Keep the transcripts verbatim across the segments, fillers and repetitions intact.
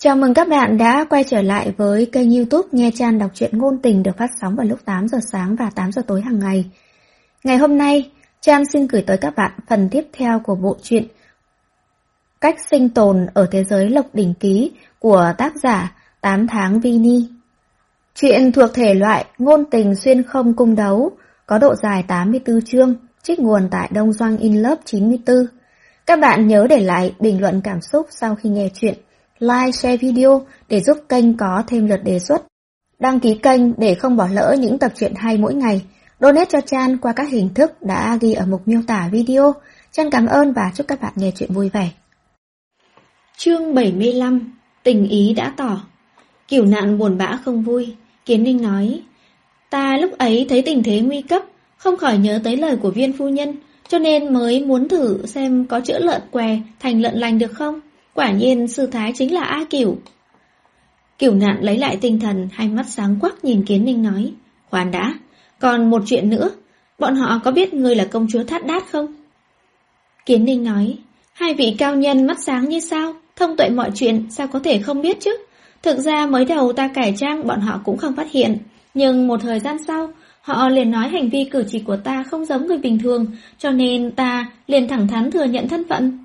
Chào mừng các bạn đã quay trở lại với kênh YouTube Nghe Chan đọc truyện ngôn tình được phát sóng vào lúc tám giờ sáng và tám giờ tối hàng ngày. Ngày hôm nay, Chan xin gửi tới các bạn phần tiếp theo của bộ truyện Cách sinh tồn ở thế giới Lộc Đỉnh Ký của tác giả tám tháng Vini. Truyện thuộc thể loại ngôn tình xuyên không cung đấu, có độ dài tám mươi tư chương, trích nguồn tại Đông Doanh In Love chín mươi tư. Các bạn nhớ để lại bình luận cảm xúc sau khi nghe truyện, like, share video để giúp kênh có thêm lượt đề xuất. Đăng ký kênh để không bỏ lỡ những tập truyện hay mỗi ngày. Donate cho Chan qua các hình thức đã ghi ở mục miêu tả video. Chan cảm ơn và chúc các bạn nghe truyện vui vẻ. Chương bảy mươi lăm. Tình ý đã tỏ. Cửu Nạn buồn bã không vui. Kiến Ninh nói: Ta lúc ấy thấy tình thế nguy cấp, không khỏi nhớ tới lời của Viên phu nhân, cho nên mới muốn thử xem có chữa lợn què thành lợn lành được không. Quả nhiên sư thái chính là A Cửu. Cửu Nạn lấy lại tinh thần, hai mắt sáng quắc nhìn Kiến Ninh nói: Khoan đã, còn một chuyện nữa, bọn họ có biết ngươi là công chúa Thát Đát không? Kiến Ninh nói: Hai vị cao nhân mắt sáng như sao, thông tuệ mọi chuyện, sao có thể không biết chứ? Thực ra mới đầu ta cải trang bọn họ cũng không phát hiện, nhưng một thời gian sau, họ liền nói hành vi cử chỉ của ta không giống người bình thường, cho nên ta liền thẳng thắn thừa nhận thân phận.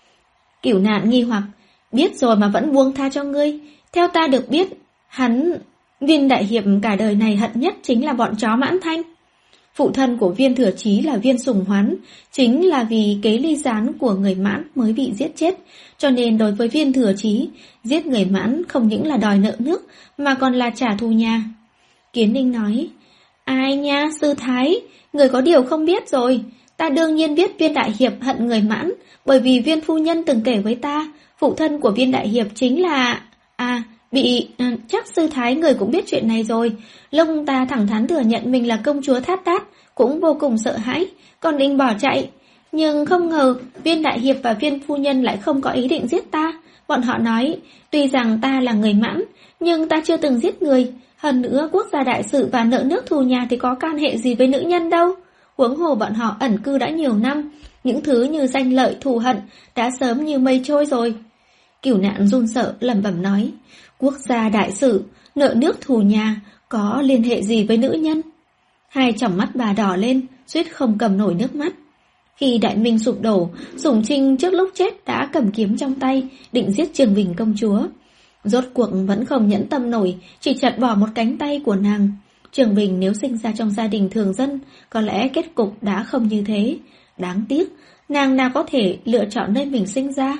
Cửu Nạn nghi hoặc: Biết rồi mà vẫn buông tha cho ngươi. Theo ta được biết, hắn, Viên đại hiệp cả đời này hận nhất chính là bọn chó Mãn Thanh. Phụ thân của Viên Thừa Chí là Viên Sùng Hoán, chính là vì kế ly gián của người Mãn mới bị giết chết, cho nên đối với Viên Thừa Chí, giết người Mãn không những là đòi nợ nước mà còn là trả thù nhà. Kiến Ninh nói: Ai nha, sư thái, người có điều không biết rồi. Ta đương nhiên biết Viên đại hiệp hận người Mãn, bởi vì Viên phu nhân từng kể với ta, phụ thân của Viên đại hiệp chính là... À, bị... À, chắc sư thái người cũng biết chuyện này rồi. Lúc ta thẳng thắn thừa nhận mình là công chúa Thát Đát, cũng vô cùng sợ hãi, còn định bỏ chạy. Nhưng không ngờ, Viên đại hiệp và Viên phu nhân lại không có ý định giết ta. Bọn họ nói, tuy rằng ta là người Mãn, nhưng ta chưa từng giết người. Hơn nữa, quốc gia đại sự và nợ nước thù nhà thì có can hệ gì với nữ nhân đâu. Huống hồ bọn họ ẩn cư đã nhiều năm, những thứ như danh lợi thù hận đã sớm như mây trôi rồi. Cửu Nạn run sợ lẩm bẩm nói: Quốc gia đại sự, nợ nước thù nhà, có liên hệ gì với nữ nhân? Hai tròng mắt bà đỏ lên, suýt không cầm nổi nước mắt. Khi Đại Minh sụp đổ, Sủng Trinh trước lúc chết đã cầm kiếm trong tay, định giết Trường Bình công chúa. Rốt cuộc vẫn không nhẫn tâm nổi, chỉ chặt bỏ một cánh tay của nàng. Trường Bình nếu sinh ra trong gia đình thường dân, có lẽ kết cục đã không như thế. Đáng tiếc, nàng nào có thể lựa chọn nơi mình sinh ra.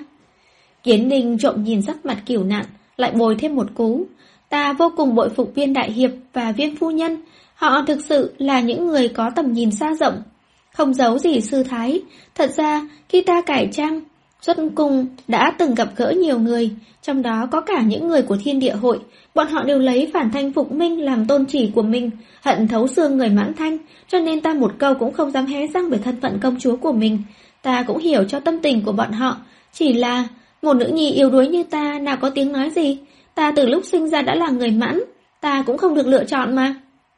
Kiến Ninh trộm nhìn sắc mặt Cửu Nạn, lại bồi thêm một cú. Ta vô cùng bội phục Viên đại hiệp và Viên phu nhân. Họ thực sự là những người có tầm nhìn xa rộng. Không giấu gì sư thái, thật ra khi ta cải trang, xuất cung đã từng gặp gỡ nhiều người, trong đó có cả những người của Thiên Địa Hội. Bọn họ đều lấy Phản Thanh Phục Minh làm tôn chỉ của mình, hận thấu xương người Mãn Thanh, cho nên ta một câu cũng không dám hé răng về thân phận công chúa của mình. Ta cũng hiểu cho tâm tình của bọn họ, chỉ là một nữ nhi yếu đuối như ta nào có tiếng nói gì. Ta từ lúc sinh ra đã là người Mãn, ta cũng không được lựa chọn mà.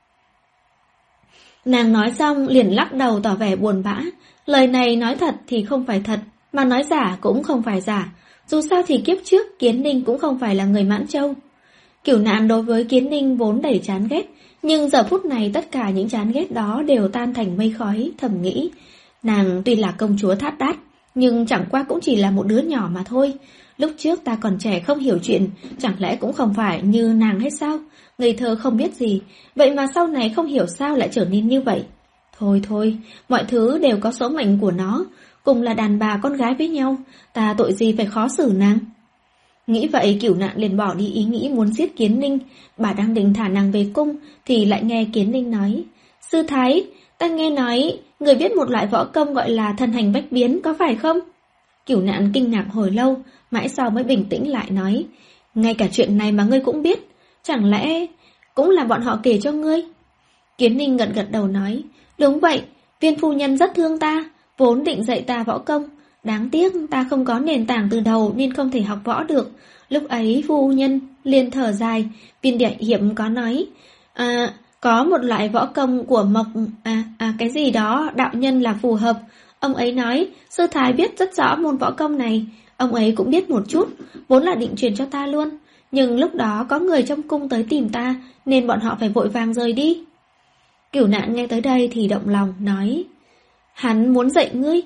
Nàng nói xong liền lắc đầu tỏ vẻ buồn bã. Lời này nói thật thì không phải thật, mà nói giả cũng không phải giả. Dù sao thì kiếp trước Kiến Ninh cũng không phải là người Mãn Châu. Cửu Nạn đối với Kiến Ninh vốn đầy chán ghét, nhưng giờ phút này tất cả những chán ghét đó đều tan thành mây khói, thầm nghĩ. Nàng tuy là công chúa Thát Đát, nhưng chẳng qua cũng chỉ là một đứa nhỏ mà thôi. Lúc trước ta còn trẻ không hiểu chuyện, chẳng lẽ cũng không phải như nàng hết sao? Ngây thơ không biết gì, vậy mà sau này không hiểu sao lại trở nên như vậy. Thôi thôi, mọi thứ đều có số mệnh của nó, cùng là đàn bà con gái với nhau, ta tội gì phải khó xử nàng. Nghĩ vậy Cửu Nạn liền bỏ đi ý nghĩ muốn giết Kiến Ninh. Bà đang định thả nàng về cung thì lại nghe Kiến Ninh nói: Sư thái, ta nghe nói người biết một loại võ công gọi là thần hành bách biến, có phải không? Cửu Nạn kinh ngạc hồi lâu, mãi sau mới bình tĩnh lại nói: Ngay cả chuyện này mà ngươi cũng biết, chẳng lẽ cũng là bọn họ kể cho ngươi? Kiến Ninh gật gật đầu nói: Đúng vậy, Viên phu nhân rất thương ta, vốn định dạy ta võ công. Đáng tiếc ta không có nền tảng từ đầu nên không thể học võ được. Lúc ấy phu nhân liền thở dài. Viên đại hiệp có nói à, có một loại võ công của Mộc à, à cái gì đó đạo nhân là phù hợp. Ông ấy nói sư thái biết rất rõ môn võ công này. Ông ấy cũng biết một chút, vốn là định truyền cho ta luôn. nhưng lúc đó có người trong cung tới tìm ta, nên bọn họ phải vội vàng rời đi. Cửu Nạn nghe tới đây thì động lòng, nói, hắn muốn dạy ngươi.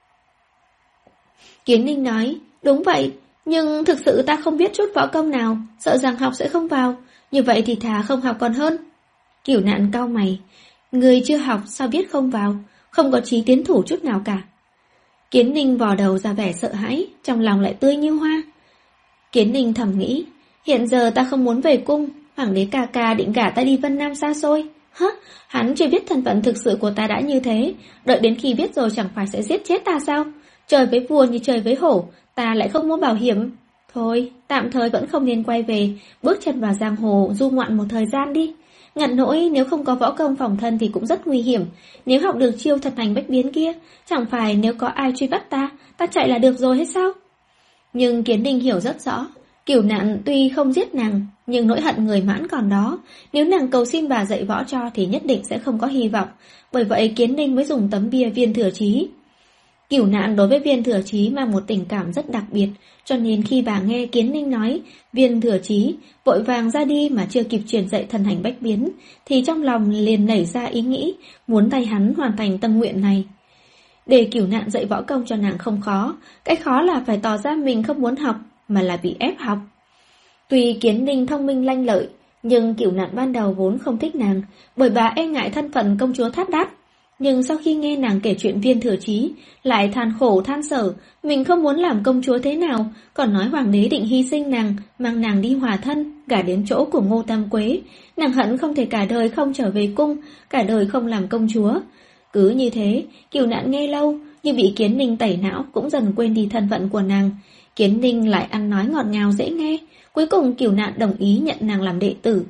Kiến Ninh nói, đúng vậy, nhưng thực sự ta không biết chút võ công nào, sợ rằng học sẽ không vào, như vậy thì thà không học còn hơn. Cửu Nạn cau mày, ngươi chưa học sao biết không vào, không có chí tiến thủ chút nào cả. Kiến Ninh vò đầu ra vẻ sợ hãi, trong lòng lại tươi như hoa. Kiến Ninh thầm nghĩ, hiện giờ ta không muốn về cung, hoàng đế ca ca định gả ta đi Vân Nam xa xôi. Hả, hắn chưa biết thân phận thực sự của ta đã như thế, đợi đến khi biết rồi chẳng phải sẽ giết chết ta sao? Trời với vua như trời với hổ, ta lại không muốn bảo hiểm. Thôi, tạm thời vẫn không nên quay về, bước chân vào giang hồ du ngoạn một thời gian đi. Ngặt nỗi nếu không có võ công phòng thân thì cũng rất nguy hiểm. Nếu học được chiêu thật hành bách biến kia, chẳng phải nếu có ai truy bắt ta, ta chạy là được rồi hay sao? Nhưng Kiến Ninh hiểu rất rõ, Cửu Nạn tuy không giết nàng, nhưng nỗi hận người mãn còn đó. Nếu nàng cầu xin bà dạy võ cho thì nhất định sẽ không có hy vọng. Bởi vậy Kiến Ninh mới dùng tấm bia Viên Thừa Chí. Cửu Nạn đối với Viên Thừa Chí mang một tình cảm rất đặc biệt, cho nên khi bà nghe Kiến Ninh nói Viên Thừa Chí vội vàng ra đi mà chưa kịp truyền dạy thần hành bách biến, thì trong lòng liền nảy ra ý nghĩ muốn thay hắn hoàn thành tâm nguyện này. Để Cửu Nạn dạy võ công cho nàng không khó, cái khó là phải tỏ ra mình không muốn học, mà là bị ép học. Tuy Kiến Ninh thông minh lanh lợi, nhưng Cửu Nạn ban đầu vốn không thích nàng, bởi bà e ngại thân phận công chúa Thát Đát. Nhưng sau khi nghe nàng kể chuyện Viên Thừa Chí, lại than khổ than sở, mình không muốn làm công chúa thế nào, còn nói hoàng đế định hy sinh nàng, mang nàng đi hòa thân, gả đến chỗ của Ngô Tam Quế. Nàng hận không thể cả đời không trở về cung, cả đời không làm công chúa. Cứ như thế, Cửu Nạn nghe lâu, như bị Kiến Ninh tẩy não cũng dần quên đi thân phận của nàng. Kiến Ninh lại ăn nói ngọt ngào dễ nghe, cuối cùng Cửu Nạn đồng ý nhận nàng làm đệ tử.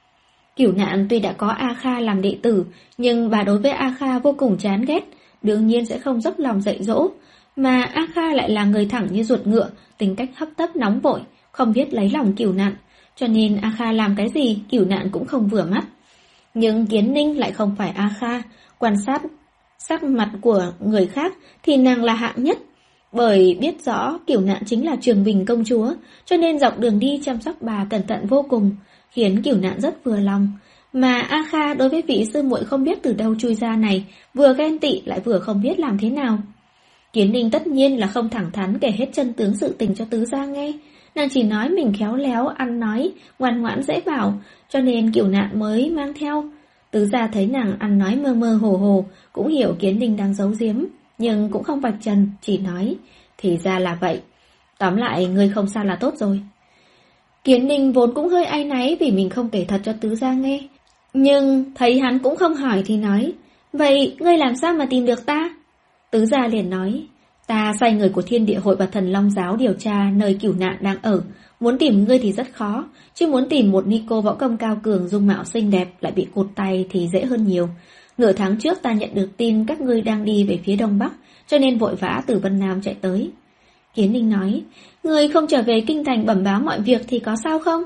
Cửu Nạn tuy đã có A Kha làm đệ tử, nhưng bà đối với A Kha vô cùng chán ghét, đương nhiên sẽ không dốc lòng dạy dỗ. Mà A Kha lại là người thẳng như ruột ngựa, tính cách hấp tấp nóng vội, không biết lấy lòng Cửu Nạn, cho nên A Kha làm cái gì Cửu Nạn cũng không vừa mắt. Nhưng Kiến Ninh lại không phải A Kha, quan sát sắc mặt của người khác thì nàng là hạng nhất. Bởi biết rõ Cửu Nạn chính là Trường Bình công chúa, cho nên dọc đường đi chăm sóc bà cẩn thận vô cùng, khiến Cửu Nạn rất vừa lòng. Mà A Kha đối với vị sư muội không biết từ đâu chui ra này, vừa ghen tị lại vừa không biết làm thế nào. Kiến Ninh tất nhiên là không thẳng thắn kể hết chân tướng sự tình cho tứ gia nghe. Nàng chỉ nói mình khéo léo, ăn nói, ngoan ngoãn dễ bảo, cho nên Cửu Nạn mới mang theo. Tứ gia thấy nàng ăn nói mơ mơ hồ hồ, cũng hiểu Kiến Ninh đang giấu giếm, nhưng cũng không vạch trần, chỉ nói, thì ra là vậy. Tóm lại, ngươi không sao là tốt rồi. Kiến Ninh vốn cũng hơi áy náy vì mình không kể thật cho tứ gia nghe. Nhưng thấy hắn cũng không hỏi thì nói, vậy ngươi làm sao mà tìm được ta? Tứ gia liền nói, ta sai người của Thiên Địa Hội và Thần Long Giáo điều tra nơi Cửu Nạn đang ở. Muốn tìm ngươi thì rất khó, chứ muốn tìm một ni cô võ công cao cường dung mạo xinh đẹp lại bị cụt tay thì dễ hơn nhiều. Nửa tháng trước ta nhận được tin các ngươi đang đi về phía đông bắc, cho nên vội vã từ Vân Nam chạy tới. Kiến Ninh nói, ngươi không trở về kinh thành bẩm báo mọi việc thì có sao không?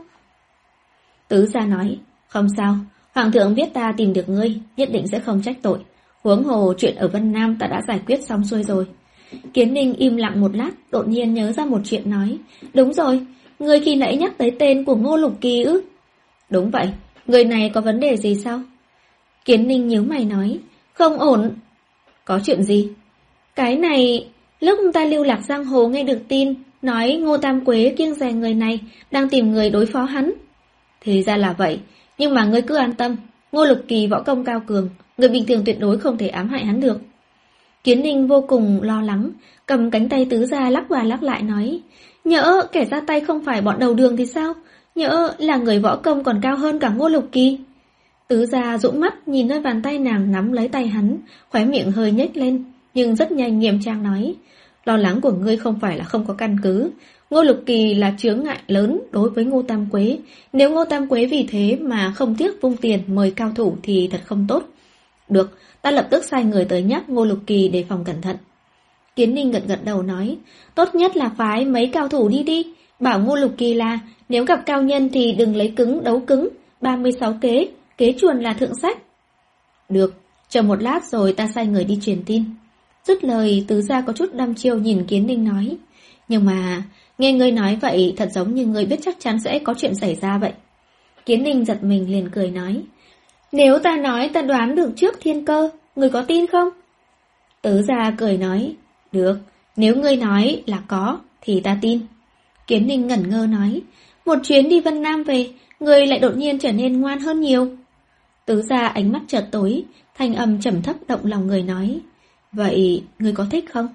Tứ gia nói, không sao, hoàng thượng biết ta tìm được ngươi, nhất định sẽ không trách tội. Huống hồ chuyện ở Vân Nam ta đã giải quyết xong xuôi rồi. Kiến Ninh im lặng một lát, đột nhiên nhớ ra một chuyện nói, đúng rồi, ngươi khi nãy nhắc tới tên của Ngô Lục Kỳ ư? Đúng vậy, người này có vấn đề gì sao? Kiến Ninh nhíu mày nói, không ổn. Có chuyện gì? Cái này, lúc ta lưu lạc giang hồ nghe được tin, nói Ngô Tam Quế kiêng dè người này, đang tìm người đối phó hắn. Thì ra là vậy, nhưng mà ngươi cứ an tâm, Ngô Lục Kỳ võ công cao cường, người bình thường tuyệt đối không thể ám hại hắn được. Kiến Ninh vô cùng lo lắng, cầm cánh tay tứ gia lắc qua lắc lại nói, nhỡ kẻ ra tay không phải bọn đầu đường thì sao? Nhỡ là người võ công còn cao hơn cả Ngô Lục Kỳ. Tứ gia dũng mắt nhìn nơi bàn tay nàng nắm lấy tay hắn, khóe miệng hơi nhếch lên, nhưng rất nhanh nghiêm trang nói, lo lắng của ngươi không phải là không có căn cứ. Ngô Lục Kỳ là chướng ngại lớn đối với Ngô Tam Quế, nếu Ngô Tam Quế vì thế mà không tiếc vung tiền mời cao thủ thì thật không tốt. Được, ta lập tức sai người tới nhắc Ngô Lục Kỳ đề phòng cẩn thận. Kiến Ninh gật gật đầu nói, tốt nhất là phái mấy cao thủ đi đi, bảo Ngô Lục Kỳ là nếu gặp cao nhân thì đừng lấy cứng đấu cứng, ba mươi sáu kế, kế chuồn là thượng sách. Được, chờ một lát rồi ta sai người đi truyền tin. Dứt lời, tứ gia có chút đăm chiêu nhìn Kiến Ninh nói, nhưng mà Nghe ngươi nói vậy thật giống như ngươi biết chắc chắn sẽ có chuyện xảy ra vậy. Kiến Ninh giật mình liền cười nói, nếu ta nói ta đoán được trước thiên cơ, ngươi có tin không? Tứ gia cười nói, được, nếu ngươi nói là có thì ta tin. Kiến Ninh ngẩn ngơ nói, một chuyến đi Vân Nam về, ngươi lại đột nhiên trở nên ngoan hơn nhiều. Tứ gia ánh mắt chợt tối, thanh âm trầm thấp động lòng người nói, vậy ngươi có thích không?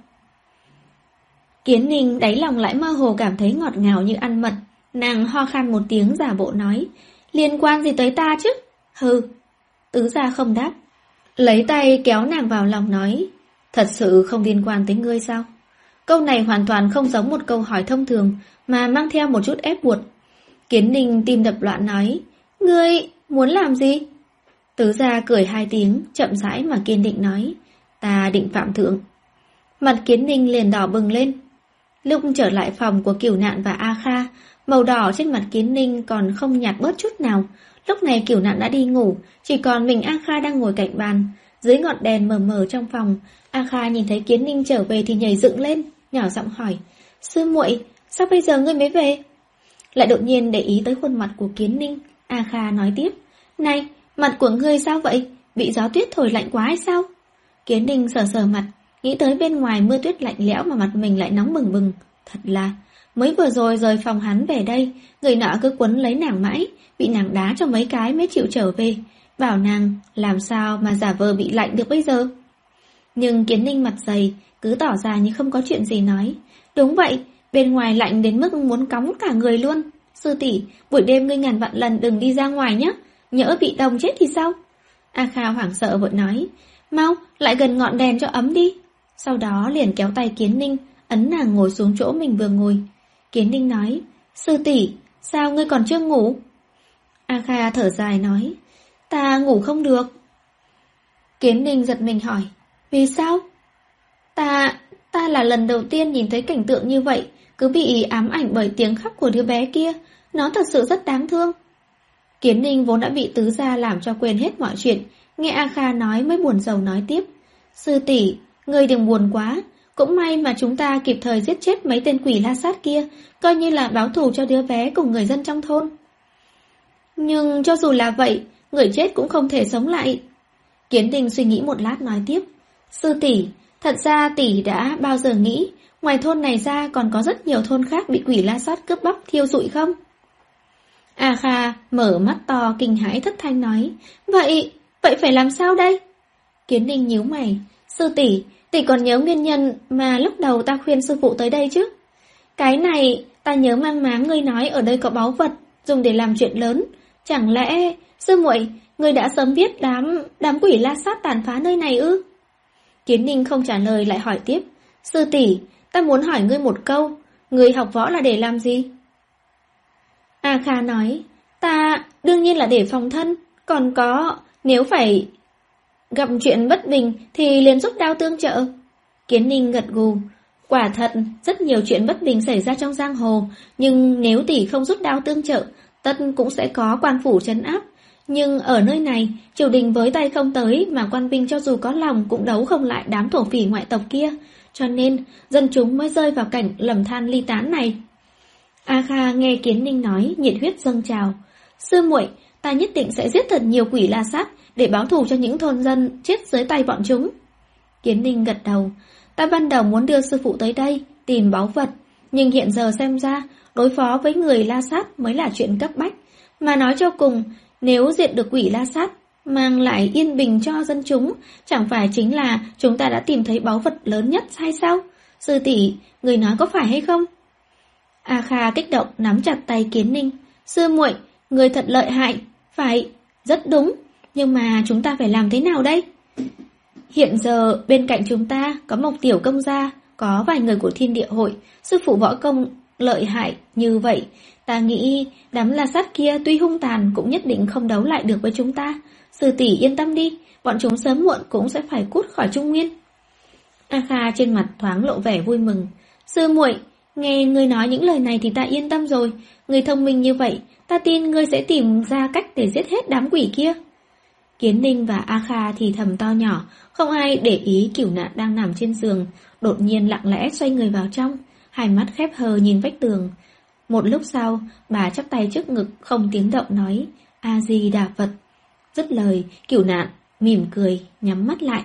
Kiến Ninh đáy lòng lại mơ hồ cảm thấy ngọt ngào như ăn mật, nàng ho khan một tiếng giả bộ nói, liên quan gì tới ta chứ? Hừ. Tứ gia không đáp, lấy tay kéo nàng vào lòng nói, thật sự không liên quan tới ngươi sao? Câu này hoàn toàn không giống một câu hỏi thông thường, mà mang theo một chút ép buộc. Kiến Ninh tim đập loạn nói, ngươi muốn làm gì? Tứ gia cười hai tiếng, chậm rãi mà kiên định nói, ta định phạm thượng. Mặt Kiến Ninh liền đỏ bừng lên. Lúc trở lại phòng của Cửu Nạn và A Kha, màu đỏ trên mặt Kiến Ninh còn không nhạt bớt chút nào. Lúc này Cửu Nạn đã đi ngủ, chỉ còn mình A Kha đang ngồi cạnh bàn. Dưới ngọn đèn mờ mờ trong phòng, A Kha nhìn thấy Kiến Ninh trở về thì nhảy dựng lên, nhỏ giọng hỏi, sư muội, sao bây giờ ngươi mới về? Lại đột nhiên để ý tới khuôn mặt của Kiến Ninh, A Kha nói tiếp, này, mặt của ngươi sao vậy? Bị gió tuyết thổi lạnh quá hay sao? Kiến Ninh sờ sờ mặt, nghĩ tới bên ngoài mưa tuyết lạnh lẽo mà mặt mình lại nóng bừng bừng. Thật là, mới vừa rồi rời phòng hắn về đây, người nọ cứ quấn lấy nàng mãi, bị nàng đá cho mấy cái mới chịu trở về. Bảo nàng làm sao mà giả vờ bị lạnh được bây giờ? Nhưng Kiến Ninh mặt dày, cứ tỏ ra như không có chuyện gì nói. Đúng vậy, bên ngoài lạnh đến mức muốn cóng cả người luôn. Sư tỷ, buổi đêm ngươi ngàn vạn lần đừng đi ra ngoài nhé, nhỡ bị đông chết thì sao? A Kha hoảng sợ vội nói, mau, lại gần ngọn đèn cho ấm đi. Sau đó liền kéo tay Kiến Ninh, ấn nàng ngồi xuống chỗ mình vừa ngồi. Kiến Ninh nói, sư tỷ, sao ngươi còn chưa ngủ? A Kha thở dài nói, ta ngủ không được. Kiến Ninh giật mình hỏi, vì sao? Ta, ta là lần đầu tiên nhìn thấy cảnh tượng như vậy, cứ bị ám ảnh bởi tiếng khóc của đứa bé kia, nó thật sự rất đáng thương. Kiến Ninh vốn đã bị tứ gia làm cho quên hết mọi chuyện, nghe A Kha nói mới buồn rầu nói tiếp, sư tỷ, ngươi đừng buồn quá, cũng may mà chúng ta kịp thời giết chết mấy tên quỷ la sát kia, coi như là báo thù cho đứa bé cùng người dân trong thôn. Nhưng cho dù là vậy, người chết cũng không thể sống lại. Kiến Ninh suy nghĩ một lát nói tiếp, sư tỷ, thật ra tỷ đã bao giờ nghĩ, ngoài thôn này ra còn có rất nhiều thôn khác bị quỷ la sát cướp bóc thiêu rụi không? A Kha mở mắt to kinh hãi thất thanh nói, vậy, vậy phải làm sao đây? Kiến Ninh nhíu mày, sư tỷ, tỷ còn nhớ nguyên nhân mà lúc đầu ta khuyên sư phụ tới đây chứ? Cái này, ta nhớ mang máng ngươi nói ở đây có báu vật, dùng để làm chuyện lớn. Chẳng lẽ, sư muội, ngươi đã sớm biết đám, đám quỷ la sát tàn phá nơi này ư? Kiến Ninh không trả lời lại hỏi tiếp, sư tỷ, ta muốn hỏi ngươi một câu, ngươi học võ là để làm gì? A Kha nói, ta đương nhiên là để phòng thân, còn có, nếu phải gặp chuyện bất bình thì liền rút đao tương trợ. Kiến Ninh gật gù, quả thật, rất nhiều chuyện bất bình xảy ra trong giang hồ, nhưng nếu tỷ không rút đao tương trợ, tất cũng sẽ có quan phủ trấn áp. Nhưng ở nơi này, triều đình với tay không tới mà quan binh cho dù có lòng cũng đấu không lại đám thổ phỉ ngoại tộc kia, cho nên dân chúng mới rơi vào cảnh lầm than ly tán này. A Kha nghe Kiến Ninh nói, nhiệt huyết dâng trào. Sư muội, ta nhất định sẽ giết thật nhiều quỷ la sát để báo thù cho những thôn dân chết dưới tay bọn chúng. Kiến Ninh gật đầu, ta ban đầu muốn đưa sư phụ tới đây tìm báu vật, nhưng hiện giờ xem ra đối phó với người la sát mới là chuyện cấp bách. Mà nói cho cùng, nếu diệt được quỷ la sát, mang lại yên bình cho dân chúng, chẳng phải chính là chúng ta đã tìm thấy báu vật lớn nhất hay sao? Sư tỷ, người nói có phải hay không? A Kha kích động nắm chặt tay Kiến Ninh. Sư muội, người thật lợi hại. Phải, rất đúng. Nhưng mà chúng ta phải làm thế nào đây? Hiện giờ bên cạnh chúng ta có một tiểu công gia, có vài người của Thiên Địa Hội, sư phụ võ công lợi hại như vậy. Ta nghĩ đám la sát kia tuy hung tàn cũng nhất định không đấu lại được với chúng ta. Sư tỷ yên tâm đi, bọn chúng sớm muộn cũng sẽ phải cút khỏi Trung Nguyên. A Kha trên mặt thoáng lộ vẻ vui mừng. Sư muội, nghe ngươi nói những lời này thì ta yên tâm rồi. Ngươi thông minh như vậy, ta tin ngươi sẽ tìm ra cách để giết hết đám quỷ kia. Kiến Ninh và A Kha thì thầm to nhỏ, không ai để ý Cửu Nạn đang nằm trên giường, đột nhiên lặng lẽ xoay người vào trong. hai mắt khép hờ nhìn vách tường. Một lúc sau, bà chắp tay trước ngực không tiếng động nói A-di-đà Phật. Dứt lời, Cửu Nạn mỉm cười, nhắm mắt lại.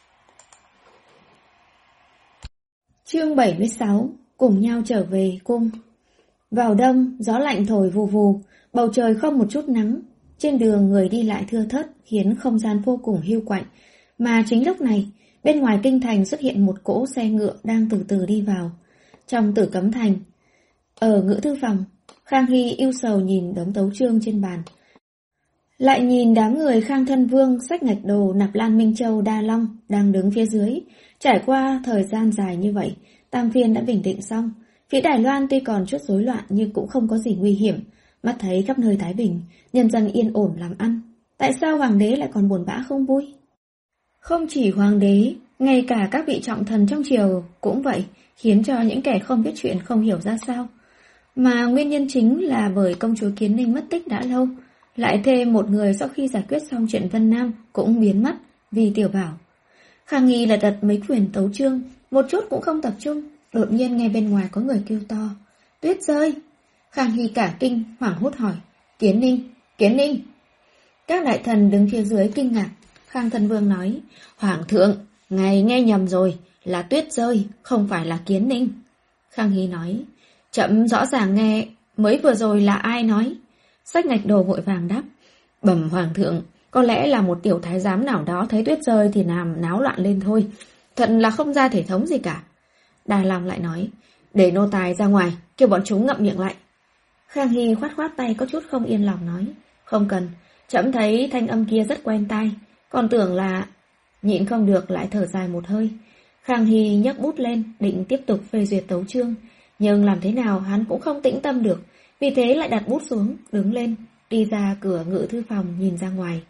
Chương bảy mươi sáu. Cùng nhau trở về cung. Vào đông, gió lạnh thổi vù vù, bầu trời không một chút nắng. Trên đường người đi lại thưa thớt khiến không gian vô cùng hiu quạnh. Mà chính lúc này, bên ngoài kinh thành xuất hiện một cỗ xe ngựa đang từ từ đi vào. Trong Tử Cấm Thành, ở ngự thư phòng, Khang Hy ưu sầu nhìn đống tấu chương trên bàn. Lại nhìn đám người Khang Thân Vương, Sách Ngạch Đồ, Nạp Lan Minh Châu, Đa Long đang đứng phía dưới. Trải qua thời gian dài như vậy, Tam Phiên đã bình định xong. Phía Đài Loan tuy còn chút rối loạn nhưng cũng không có gì nguy hiểm. Mắt thấy khắp nơi thái bình, nhân dân yên ổn làm ăn. Tại sao hoàng đế lại còn buồn bã không vui? Không chỉ hoàng đế, ngay cả các vị trọng thần trong triều cũng vậy, khiến cho những kẻ không biết chuyện không hiểu ra sao. Mà nguyên nhân chính là bởi công chúa Kiến Ninh mất tích đã lâu, lại thêm một người sau khi giải quyết xong chuyện Vân Nam cũng biến mất vì Tiểu Bảo. Khang Nghi là đặt mấy quyển tấu chương, một chút cũng không tập trung, đột nhiên nghe bên ngoài có người kêu to, tuyết rơi. Khang Hy cả kinh, hoảng hốt hỏi, Kiến Ninh, Kiến Ninh. Các đại thần đứng phía dưới kinh ngạc. Khang Thân Vương nói, Hoàng thượng, ngài nghe nhầm rồi, là tuyết rơi, không phải là Kiến Ninh. Khang Hy nói, chậm rõ ràng nghe, mới vừa rồi là ai nói? Sách Ngạch Đồ vội vàng đáp, bẩm Hoàng thượng, có lẽ là một tiểu thái giám nào đó thấy tuyết rơi thì làm náo loạn lên thôi, thật là không ra thể thống gì cả. Đà Long lại nói, để nô tài ra ngoài, kêu bọn chúng ngậm miệng lại. Khang Hy khoát khoát tay có chút không yên lòng nói, không cần, trẫm thấy thanh âm kia rất quen tai, còn tưởng là... Nhịn không được lại thở dài một hơi. Khang Hy nhấc bút lên, định tiếp tục phê duyệt tấu chương, nhưng làm thế nào hắn cũng không tĩnh tâm được, vì thế lại đặt bút xuống, đứng lên, đi ra cửa ngự thư phòng nhìn ra ngoài.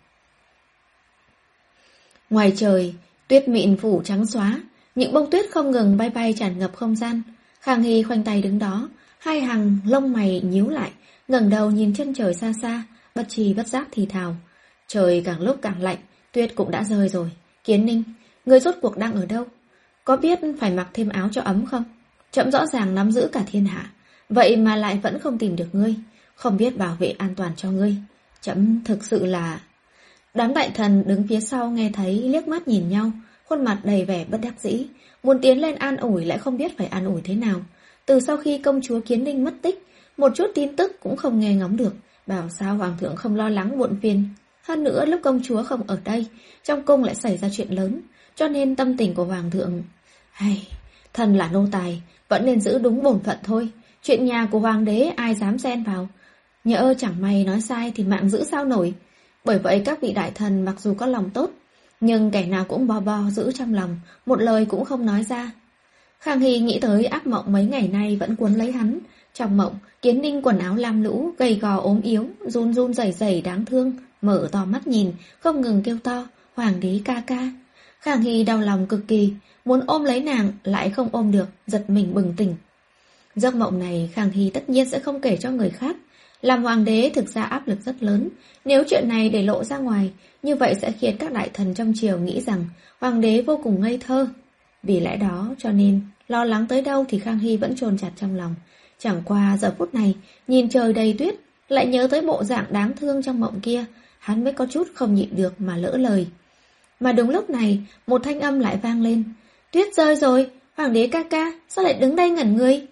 Ngoài trời, tuyết mịn phủ trắng xóa, những bông tuyết không ngừng bay bay tràn ngập không gian. Khang Hy khoanh tay đứng đó, hai hàng lông mày nhíu lại, ngẩng đầu nhìn chân trời xa xa, bất tri bất giác thì thào. Trời càng lúc càng lạnh, tuyết cũng đã rơi rồi. Kiến Ninh, người rốt cuộc đang ở đâu? Có biết phải mặc thêm áo cho ấm không? Trẫm rõ ràng nắm giữ cả thiên hạ, vậy mà lại vẫn không tìm được ngươi, không biết bảo vệ an toàn cho ngươi. Trẫm thực sự là... Đám đại thần đứng phía sau nghe thấy liếc mắt nhìn nhau, khuôn mặt đầy vẻ bất đắc dĩ, muốn tiến lên an ủi lại không biết phải an ủi thế nào. Từ sau khi công chúa Kiến Ninh mất tích, một chút tin tức cũng không nghe ngóng được, bảo sao hoàng thượng không lo lắng muộn phiền. Hơn nữa lúc công chúa không ở đây, trong cung lại xảy ra chuyện lớn, cho nên tâm tình của hoàng thượng... Hay, thân là nô tài, vẫn nên giữ đúng bổn phận thôi. Chuyện nhà của hoàng đế ai dám xen vào. Nhỡ chẳng may nói sai thì mạng giữ sao nổi. Bởi vậy các vị đại thần mặc dù có lòng tốt, nhưng kẻ nào cũng bo bo giữ trong lòng, một lời cũng không nói ra. Khang Hy nghĩ tới ác mộng mấy ngày nay vẫn cuốn lấy hắn. Trong mộng, Kiến Ninh quần áo lam lũ, gầy gò ốm yếu, run run rẩy rẩy đáng thương, mở to mắt nhìn, không ngừng kêu to, hoàng đế ca ca. Khang Hy đau lòng cực kỳ, muốn ôm lấy nàng lại không ôm được, giật mình bừng tỉnh. Giấc mộng này Khang Hy tất nhiên sẽ không kể cho người khác. Làm hoàng đế thực ra áp lực rất lớn, nếu chuyện này để lộ ra ngoài, như vậy sẽ khiến các đại thần trong triều nghĩ rằng hoàng đế vô cùng ngây thơ. Vì lẽ đó cho nên, lo lắng tới đâu thì Khang Hy vẫn chôn chặt trong lòng. Chẳng qua giờ phút này, nhìn trời đầy tuyết, lại nhớ tới bộ dạng đáng thương trong mộng kia, hắn mới có chút không nhịn được mà lỡ lời. Mà đúng lúc này, một thanh âm lại vang lên. Tuyết rơi rồi, hoàng đế ca ca, sao lại đứng đây ngẩn người?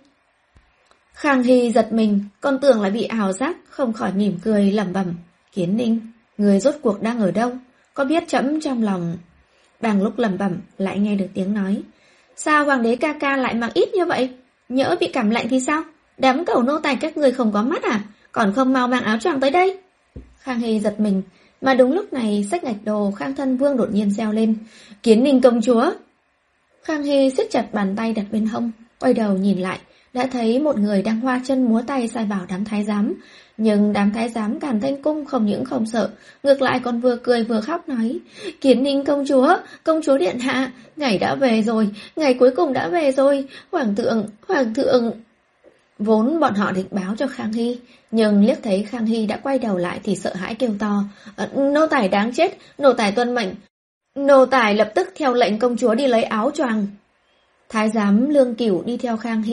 Khang Hy giật mình, còn tưởng là bị ảo giác, không khỏi mỉm cười lẩm bẩm. Kiến Ninh, người rốt cuộc đang ở đâu? Có biết trẫm trong lòng... Đang lúc lẩm bẩm, lại nghe được tiếng nói. Sao hoàng đế ca ca lại mặc ít như vậy? Nhỡ bị cảm lạnh thì sao? Đám cẩu nô tài các người không có mắt à? Còn không mau mang áo choàng tới đây. Khang Hy giật mình, mà đúng lúc này Sách Ngạch Đồ Khang Thân Vương đột nhiên reo lên. Kiến Ninh công chúa! Khang Hy siết chặt bàn tay đặt bên hông, quay đầu nhìn lại, đã thấy một người đang hoa chân múa tay sai bảo đám thái giám. Nhưng đám thái giám Càn Thanh Cung không những không sợ, ngược lại còn vừa cười vừa khóc nói. Kiến Ninh công chúa, công chúa điện hạ, ngày đã về rồi, ngày cuối cùng đã về rồi, hoàng thượng, hoàng thượng. Vốn bọn họ định báo cho Khang Hy, nhưng liếc thấy Khang Hy đã quay đầu lại thì sợ hãi kêu to. Nô tài đáng chết, nô tài tuân mệnh. Nô tài lập tức theo lệnh công chúa đi lấy áo choàng. Thái giám Lương Cửu đi theo Khang Hy,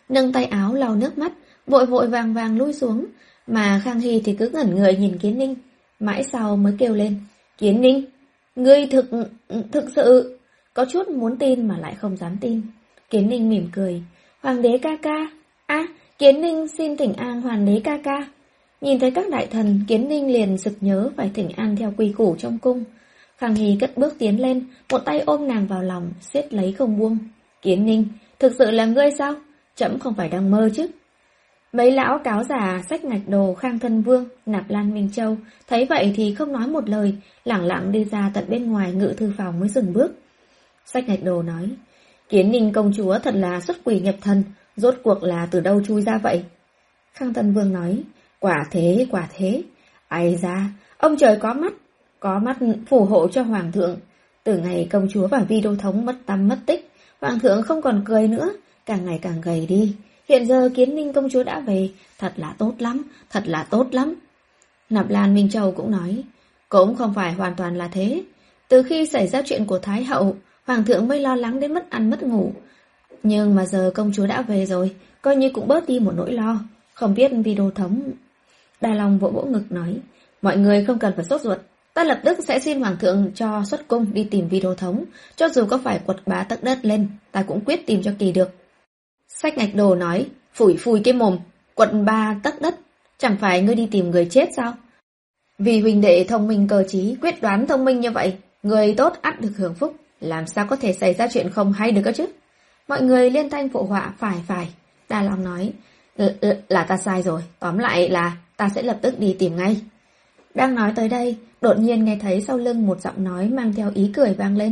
nâng tay áo lau nước mắt, vội vội vàng vàng lui xuống, mà Khang Hy thì cứ ngẩn người nhìn Kiến Ninh, mãi sau mới kêu lên, Kiến Ninh, ngươi thực, thực sự, có chút muốn tin mà lại không dám tin. Kiến Ninh mỉm cười, Hoàng đế ca ca, à, Kiến Ninh xin thỉnh an Hoàng đế ca ca. Nhìn thấy các đại thần, Kiến Ninh liền sực nhớ phải thỉnh an theo quy củ trong cung. Khang Hy cất bước tiến lên, một tay ôm nàng vào lòng, siết lấy không buông. Kiến Ninh, thực sự là ngươi sao? Trẫm không phải đang mơ chứ? Mấy lão cáo già xách ngạch đồ Khang Thân Vương, Nạp Lan Minh Châu, thấy vậy thì không nói một lời, lẳng lặng đi ra tận bên ngoài ngự thư phòng mới dừng bước. Xách ngạch đồ nói, Kiến Ninh công chúa thật là xuất quỷ nhập thần, rốt cuộc là từ đâu chui ra vậy? Khang Thân Vương nói, quả thế, quả thế, ai ra, ông trời có mắt, có mắt phù hộ cho Hoàng thượng. Từ ngày công chúa và Vi Đô Thống mất tăm mất tích, Hoàng thượng không còn cười nữa, càng ngày càng gầy đi. Hiện giờ Kiến Ninh công chúa đã về, thật là tốt lắm, thật là tốt lắm. Nạp Lan Minh Châu cũng nói, cũng không phải hoàn toàn là thế. Từ khi xảy ra chuyện của Thái hậu, Hoàng thượng mới lo lắng đến mất ăn mất ngủ. Nhưng mà giờ công chúa đã về rồi, coi như cũng bớt đi một nỗi lo. Không biết Vi Đô Thống... Đà Long vỗ vỗ ngực nói, mọi người không cần phải sốt ruột. Ta lập tức sẽ xin Hoàng thượng cho xuất cung đi tìm Vi Đô Thống. Cho dù có phải quật bá tấc đất lên, ta cũng quyết tìm cho kỳ được. Sách ngạch đồ nói, phủi phủi cái mồm, quật ba tấc đất, chẳng phải ngươi đi tìm người chết sao? Vì huynh đệ thông minh cơ trí, quyết đoán thông minh như vậy, người tốt ắt được hưởng phúc, làm sao có thể xảy ra chuyện không hay được cơ chứ? Mọi người liên thanh phụ họa, phải phải. Đà Long nói, là ta sai rồi, tóm lại là ta sẽ lập tức đi tìm ngay. Đang nói tới đây, đột nhiên nghe thấy sau lưng một giọng nói mang theo ý cười vang lên.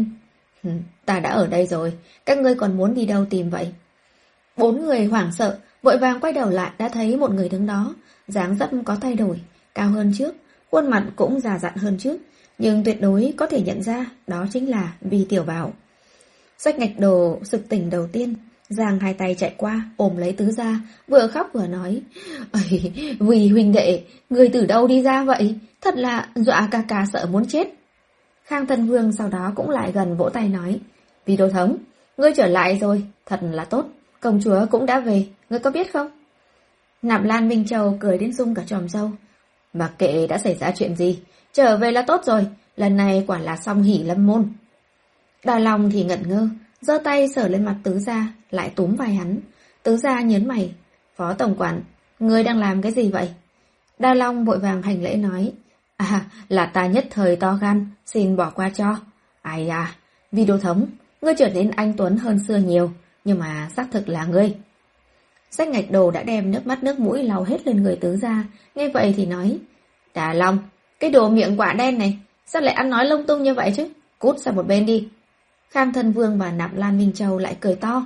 Ta đã ở đây rồi, các ngươi còn muốn đi đâu tìm vậy? Bốn người hoảng sợ, vội vàng quay đầu lại đã thấy một người đứng đó, dáng dấp có thay đổi, cao hơn trước, khuôn mặt cũng già dặn hơn trước, nhưng tuyệt đối có thể nhận ra đó chính là Vi Tiểu Bảo. Sách ngạch đồ sực tỉnh đầu tiên, giang hai tay chạy qua, ôm lấy Tứ Gia, vừa khóc vừa nói, ây, vì huynh đệ, người từ đâu đi ra vậy? Thật là dọa ca ca sợ muốn chết. Khang Thân Vương sau đó cũng lại gần vỗ tay nói, Vi Đô Thống, ngươi trở lại rồi, thật là tốt, công chúa cũng đã về, ngươi có biết không? Nạp Lan Minh Châu cười đến rung cả tròm râu, mặc kệ đã xảy ra chuyện gì, trở về là tốt rồi, lần này quả là song hỷ lâm môn. Đà Long thì ngẩn ngơ, giơ tay sờ lên mặt Tứ Gia, lại túm vai hắn. Tứ Gia nhớn mày, Phó Tổng quản, ngươi đang làm cái gì vậy? Đà Long vội vàng hành lễ nói, à, là ta nhất thời to gan, xin bỏ qua cho. Ai à, Vi Đô Thống, ngươi trở nên anh tuấn hơn xưa nhiều, nhưng mà xác thực là ngươi. Sách ngạch đồ đã đem nước mắt nước mũi lau hết lên người Tứ Gia, nghe vậy thì nói, Đà Long, cái đồ miệng quả đen này, sao lại ăn nói lung tung như vậy chứ? Cút sang một bên đi. Khang Thân Vương và Nạp Lan Minh Châu lại cười to.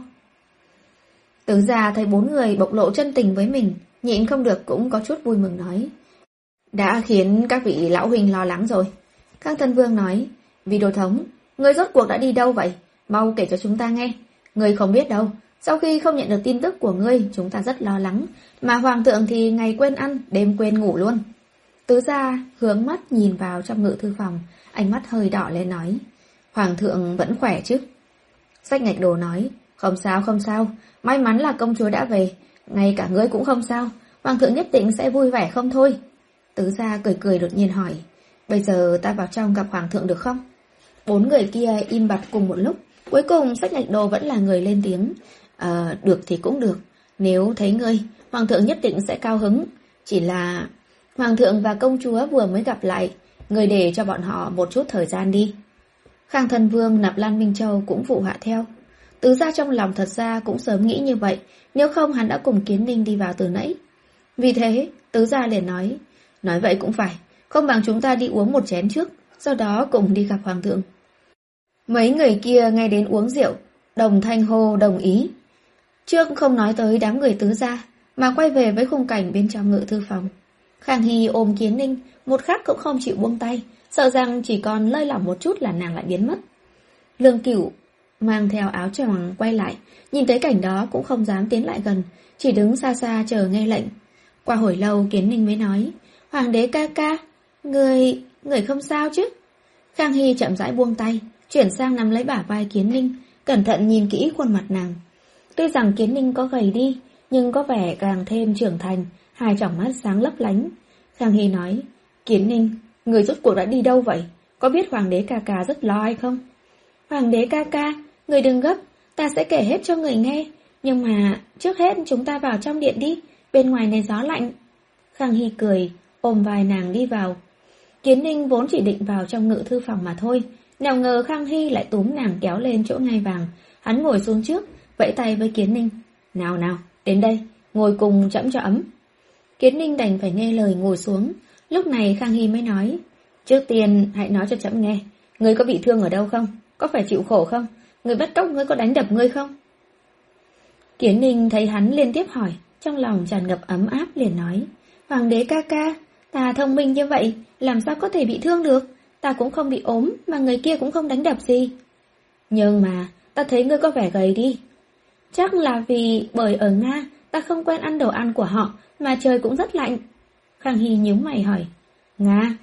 Tứ Gia thấy bốn người bộc lộ chân tình với mình, nhịn không được cũng có chút vui mừng nói, đã khiến các vị lão huynh lo lắng rồi. Khang Thân Vương nói, Vi Đô Thống, ngươi rốt cuộc đã đi đâu vậy? Mau kể cho chúng ta nghe. Ngươi không biết đâu, sau khi không nhận được tin tức của ngươi, chúng ta rất lo lắng, mà Hoàng thượng thì ngày quên ăn, đêm quên ngủ luôn. Tứ Gia hướng mắt nhìn vào trong ngự thư phòng, ánh mắt hơi đỏ lên nói, Hoàng thượng vẫn khỏe chứ? Sách ngạch đồ nói, không sao không sao, may mắn là công chúa đã về, ngay cả ngươi cũng không sao, Hoàng thượng nhất định sẽ vui vẻ không thôi. Tứ Gia cười cười đột nhiên hỏi, bây giờ ta vào trong gặp Hoàng thượng được không? Bốn người kia im bặt cùng một lúc, cuối cùng sách ngạch đồ vẫn là người lên tiếng, ờ, được thì cũng được, nếu thấy ngươi, Hoàng thượng nhất định sẽ cao hứng, chỉ là Hoàng thượng và công chúa vừa mới gặp lại, người để cho bọn họ một chút thời gian đi. Khang Thân Vương, Nạp Lan Minh Châu cũng phụ họa theo. Tứ Gia trong lòng thật ra cũng sớm nghĩ như vậy, nếu không hắn đã cùng Kiến Ninh đi vào từ nãy. Vì thế, Tứ Gia liền nói, nói vậy cũng phải, không bằng chúng ta đi uống một chén trước, sau đó cùng đi gặp Hoàng thượng. Mấy người kia nghe đến uống rượu, đồng thanh hô đồng ý. Trước không nói tới đám người Tứ Gia, mà quay về với khung cảnh bên trong ngự thư phòng. Khang Hy ôm Kiến Ninh, một khắc cũng không chịu buông tay, sợ rằng chỉ còn lơi lỏng một chút là nàng lại biến mất. Lương Cửu mang theo áo choàng quay lại, nhìn thấy cảnh đó cũng không dám tiến lại gần, chỉ đứng xa xa chờ nghe lệnh. Qua hồi lâu Kiến Ninh mới nói, Hoàng đế ca ca, người, người không sao chứ? Khang Hy chậm rãi buông tay, chuyển sang nắm lấy bả vai Kiến Ninh, cẩn thận nhìn kỹ khuôn mặt nàng. Tuy rằng Kiến Ninh có gầy đi, nhưng có vẻ càng thêm trưởng thành, hai tròng mắt sáng lấp lánh. Khang Hy nói, Kiến Ninh, người rốt cuộc đã đi đâu vậy? Có biết Hoàng đế ca ca rất lo hay không? Hoàng đế ca ca, người đừng gấp, ta sẽ kể hết cho người nghe. Nhưng mà trước hết chúng ta vào trong điện đi, bên ngoài này gió lạnh. Khang Hy cười, ôm vai nàng đi vào. Kiến Ninh vốn chỉ định vào trong ngự thư phòng mà thôi, nào ngờ Khang Hy lại túm nàng kéo lên chỗ ngai vàng. Hắn ngồi xuống trước, vẫy tay với Kiến Ninh. Nào nào, đến đây, ngồi cùng trẫm cho ấm. Kiến Ninh đành phải nghe lời ngồi xuống. Lúc này Khang Hy mới nói, trước tiên hãy nói cho trẫm nghe, ngươi có bị thương ở đâu không? Có phải chịu khổ không? Người bắt cóc ngươi có đánh đập ngươi không? Kiến Ninh thấy hắn liên tiếp hỏi, trong lòng tràn ngập ấm áp liền nói, Hoàng đế ca ca, ta thông minh như vậy, làm sao có thể bị thương được? Ta cũng không bị ốm, mà người kia cũng không đánh đập gì. Nhưng mà, ta thấy ngươi có vẻ gầy đi. Chắc là vì bởi ở Nga, ta không quen ăn đồ ăn của họ, mà trời cũng rất lạnh. Khang Hy nhíu mày hỏi, Nga?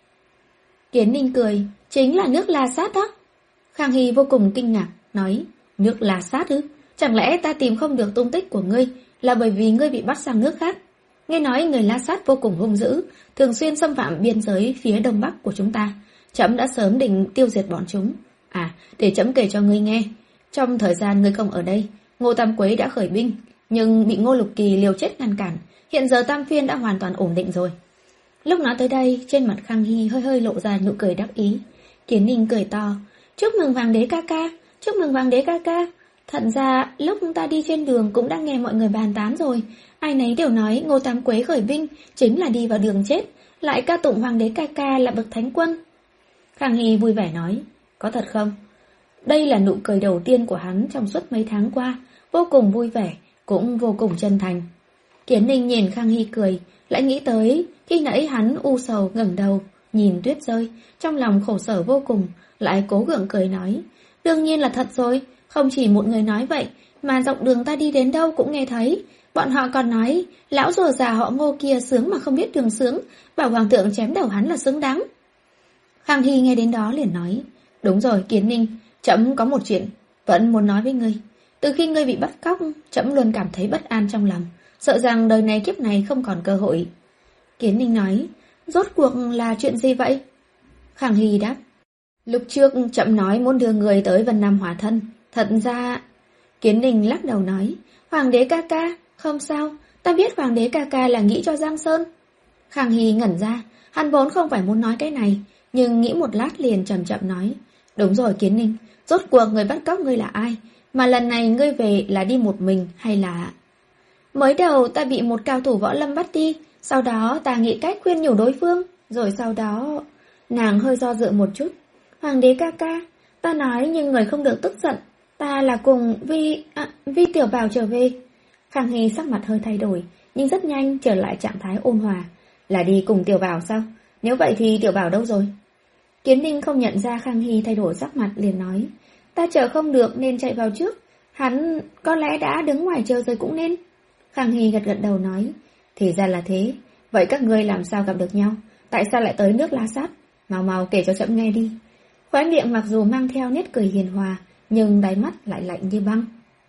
Kiến Ninh cười, chính là nước La Sát đó. Khang Hy vô cùng kinh ngạc, nói, nước La Sát ư? Chẳng lẽ ta tìm không được tung tích của ngươi là bởi vì ngươi bị bắt sang nước khác? Nghe nói người La Sát vô cùng hung dữ, thường xuyên xâm phạm biên giới phía đông bắc của chúng ta. Trẫm đã sớm định tiêu diệt bọn chúng. À, để trẫm kể cho ngươi nghe. Trong thời gian ngươi không ở đây, Ngô Tam Quế đã khởi binh, nhưng bị Ngô Lục Kỳ liều chết ngăn cản. Hiện giờ Tam Phiên đã hoàn toàn ổn định rồi. Lúc nói tới đây, trên mặt Khang Hy hơi hơi lộ ra nụ cười đắc ý. Kiến Ninh cười to, chúc mừng Hoàng đế ca ca, chúc mừng Hoàng đế ca ca. Thật ra, lúc ta đi trên đường cũng đã nghe mọi người bàn tán rồi. Ai nấy đều nói Ngô Tam Quế khởi binh chính là đi vào đường chết, lại ca tụng Hoàng đế ca ca là bậc thánh quân. Khang Hy vui vẻ nói, có thật không? Đây là nụ cười đầu tiên của hắn trong suốt mấy tháng qua, vô cùng vui vẻ, cũng vô cùng chân thành. Kiến Ninh nhìn Khang Hy cười, lại nghĩ tới khi nãy hắn u sầu ngẩng đầu, nhìn tuyết rơi, trong lòng khổ sở vô cùng, lại cố gượng cười nói, đương nhiên là thật rồi, không chỉ một người nói vậy, mà dọc đường ta đi đến đâu cũng nghe thấy. Bọn họ còn nói, lão rùa già họ Ngô kia sướng mà không biết đường sướng, bảo hoàng thượng chém đầu hắn là xứng đáng. Khang Hy nghe đến đó liền nói, đúng rồi Kiến Ninh, trẫm có một chuyện vẫn muốn nói với ngươi. Từ khi ngươi bị bắt cóc, trẫm luôn cảm thấy bất an trong lòng, sợ rằng đời này kiếp này không còn cơ hội. Kiến Ninh nói, rốt cuộc là chuyện gì vậy? Khang Hy đáp, lúc trước trẫm nói muốn đưa người tới Vân Nam Hòa thân, thật ra... Kiến Ninh lắc đầu nói, Hoàng đế ca ca, không sao, ta biết Hoàng đế ca ca là nghĩ cho Giang Sơn. Khang Hy ngẩn ra, hắn vốn không phải muốn nói cái này, nhưng nghĩ một lát liền chậm chậm nói, đúng rồi Kiến Ninh, rốt cuộc người bắt cóc ngươi là ai? Mà lần này ngươi về là đi một mình hay là... Mới đầu ta bị một cao thủ võ lâm bắt đi, sau đó ta nghĩ cách khuyên nhủ đối phương, rồi sau đó... Nàng hơi do dự một chút. Hoàng đế ca ca, ta nói nhưng người không được tức giận, ta là cùng Vi... À, Vi Tiểu Bảo trở về. Khang Hy sắc mặt hơi thay đổi, nhưng rất nhanh trở lại trạng thái ôn hòa. Là đi cùng Tiểu Bảo sao? Nếu vậy thì Tiểu Bảo đâu rồi? Kiến Ninh không nhận ra Khang Hy thay đổi sắc mặt liền nói, ta chờ không được nên chạy vào trước, hắn có lẽ đã đứng ngoài chờ rồi cũng nên. Khang Hy gật gật đầu nói, thì ra là thế, vậy các ngươi làm sao gặp được nhau? Tại sao lại tới nước La Sát? Mau mau kể cho trẫm nghe đi. Khóe miệng mặc dù mang theo nét cười hiền hòa, nhưng đáy mắt lại lạnh như băng.